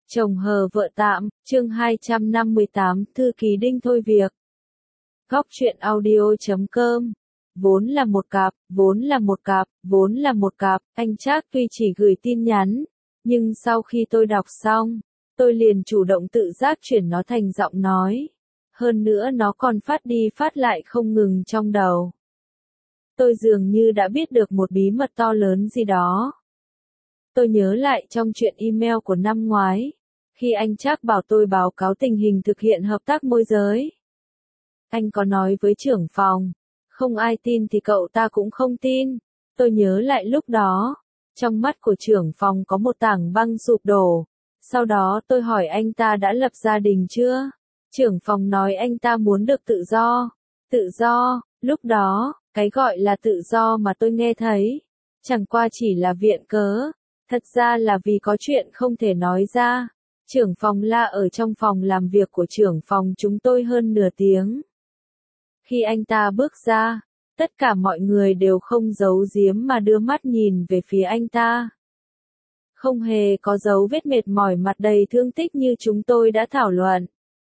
Chồng hờ vợ tạm, chương 258, thư ký Đinh thôi việc. Góc truyện audio.com. Vốn là một cặp, vốn là một cặp, vốn là một cặp, anh Trác tuy chỉ gửi tin nhắn, nhưng sau khi tôi đọc xong, tôi liền chủ động tự giác chuyển nó thành giọng nói. Hơn nữa nó còn phát đi phát lại không ngừng trong đầu. Tôi dường như đã biết được một bí mật to lớn gì đó. Tôi nhớ lại trong chuyện email của năm ngoái, khi anh Trác bảo tôi báo cáo tình hình thực hiện hợp tác môi giới. Anh có nói với trưởng phòng, không ai tin thì cậu ta cũng không tin. Tôi nhớ lại lúc đó, trong mắt của trưởng phòng có một tảng băng sụp đổ. Sau đó tôi hỏi anh ta đã lập gia đình chưa? Trưởng phòng nói anh ta muốn được tự do. Tự do, lúc đó, cái gọi là tự do mà tôi nghe thấy, chẳng qua chỉ là viện cớ. Thật ra là vì có chuyện không thể nói ra. Trưởng phòng la ở trong phòng làm việc của trưởng phòng chúng tôi hơn nửa tiếng. Khi anh ta bước ra, tất cả mọi người đều không giấu giếm mà đưa mắt nhìn về phía anh ta. Không hề có dấu vết mệt mỏi, mặt đầy thương tích như chúng tôi đã thảo luận.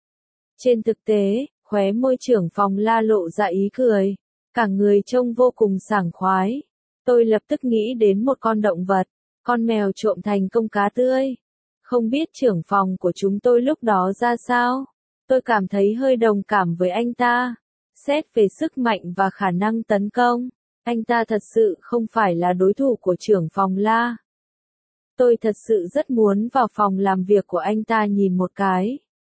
Trên thực tế, khóe môi trưởng phòng la lộ ra ý cười, cả người trông vô cùng sảng khoái. Tôi lập tức nghĩ đến một con động vật, con mèo trộm thành công cá tươi. Không biết trưởng phòng của chúng tôi lúc đó ra sao? Tôi cảm thấy hơi đồng cảm với anh ta. Xét về sức mạnh và khả năng tấn công, anh ta thật sự không phải là đối thủ của trưởng phòng la. Tôi thật sự rất muốn vào phòng làm việc của anh ta nhìn một cái.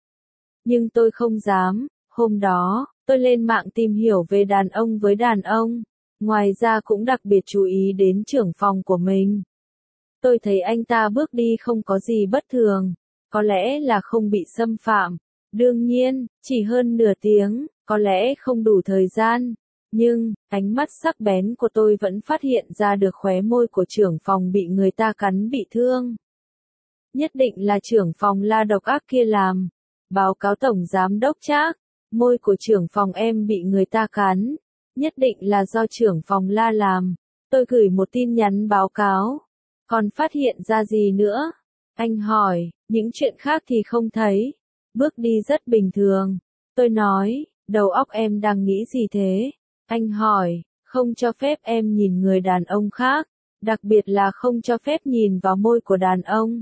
Nhưng tôi không dám. Hôm đó, tôi lên mạng tìm hiểu về đàn ông với đàn ông. Ngoài ra cũng đặc biệt chú ý đến trưởng phòng của mình. Tôi thấy anh ta bước đi không có gì bất thường. Có lẽ là không bị xâm phạm. Đương nhiên, chỉ hơn nửa tiếng, có lẽ không đủ thời gian. Nhưng, ánh mắt sắc bén của tôi vẫn phát hiện ra được khóe môi của trưởng phòng bị người ta cắn bị thương. Nhất định là trưởng phòng la độc ác kia làm. Báo cáo tổng giám đốc Trác, môi của trưởng phòng em bị người ta cắn. Nhất định là do trưởng phòng la làm. Tôi gửi một tin nhắn báo cáo. Còn phát hiện ra gì nữa? Anh hỏi, những chuyện khác thì không thấy. Bước đi rất bình thường. Tôi nói, đầu óc em đang nghĩ gì thế? Anh hỏi, không cho phép em nhìn người đàn ông khác, đặc biệt là không cho phép nhìn vào môi của đàn ông.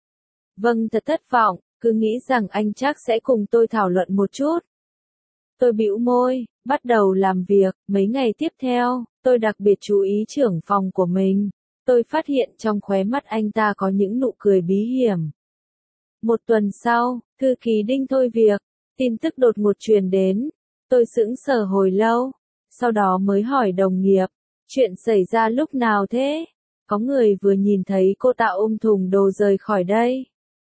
Vâng, thật thất vọng, cứ nghĩ rằng anh Trác sẽ cùng tôi thảo luận một chút. Tôi bĩu môi, bắt đầu làm việc. Mấy ngày tiếp theo, tôi đặc biệt chú ý trưởng phòng của mình. Tôi phát hiện trong khóe mắt anh ta có những nụ cười bí hiểm. Một tuần sau, thư ký Đinh thôi việc, tin tức đột ngột truyền đến. Tôi sững sờ hồi lâu, sau đó mới hỏi đồng nghiệp, chuyện xảy ra lúc nào thế? Có người vừa nhìn thấy cô ta ôm thùng đồ rời khỏi đây.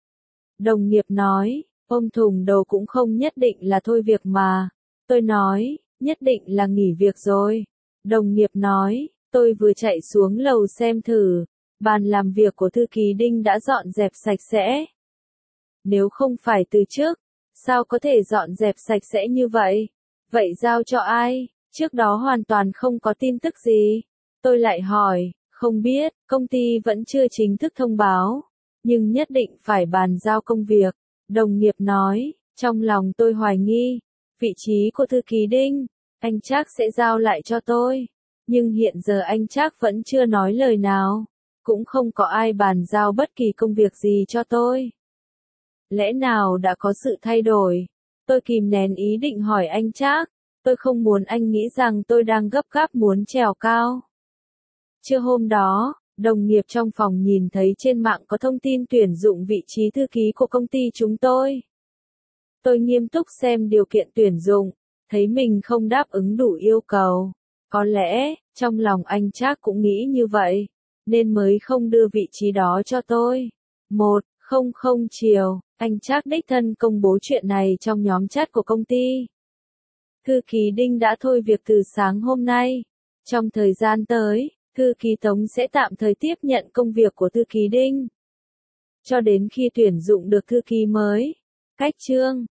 Đồng nghiệp nói, ôm thùng đồ cũng không nhất định là thôi việc mà. Tôi nói, nhất định là nghỉ việc rồi. Đồng nghiệp nói, tôi vừa chạy xuống lầu xem thử, bàn làm việc của thư ký Đinh đã dọn dẹp sạch sẽ. Nếu không phải từ trước, sao có thể dọn dẹp sạch sẽ như vậy? Vậy giao cho ai? Trước đó hoàn toàn không có tin tức gì. Tôi lại hỏi, không biết, công ty vẫn chưa chính thức thông báo, nhưng nhất định phải bàn giao công việc. Đồng nghiệp nói, trong lòng tôi hoài nghi, vị trí của thư ký Đinh, anh Trác sẽ giao lại cho tôi. Nhưng hiện giờ anh Trác vẫn chưa nói lời nào, cũng không có ai bàn giao bất kỳ công việc gì cho tôi. Lẽ nào đã có sự thay đổi? Tôi kìm nén ý định hỏi anh Trác, tôi không muốn anh nghĩ rằng tôi đang gấp gáp muốn trèo cao. Trưa hôm đó, đồng nghiệp trong phòng nhìn thấy trên mạng có thông tin tuyển dụng vị trí thư ký của công ty chúng tôi. Tôi nghiêm túc xem điều kiện tuyển dụng, thấy mình không đáp ứng đủ yêu cầu. Có lẽ, trong lòng anh Trác cũng nghĩ như vậy, nên mới không đưa vị trí đó cho tôi. 1:00 chiều, anh Trác đích thân công bố chuyện này trong nhóm chat của công ty. Thư ký Đinh đã thôi việc từ sáng hôm nay. Trong thời gian tới, thư ký Tống sẽ tạm thời tiếp nhận công việc của thư ký Đinh, cho đến khi tuyển dụng được thư ký mới. Cách chương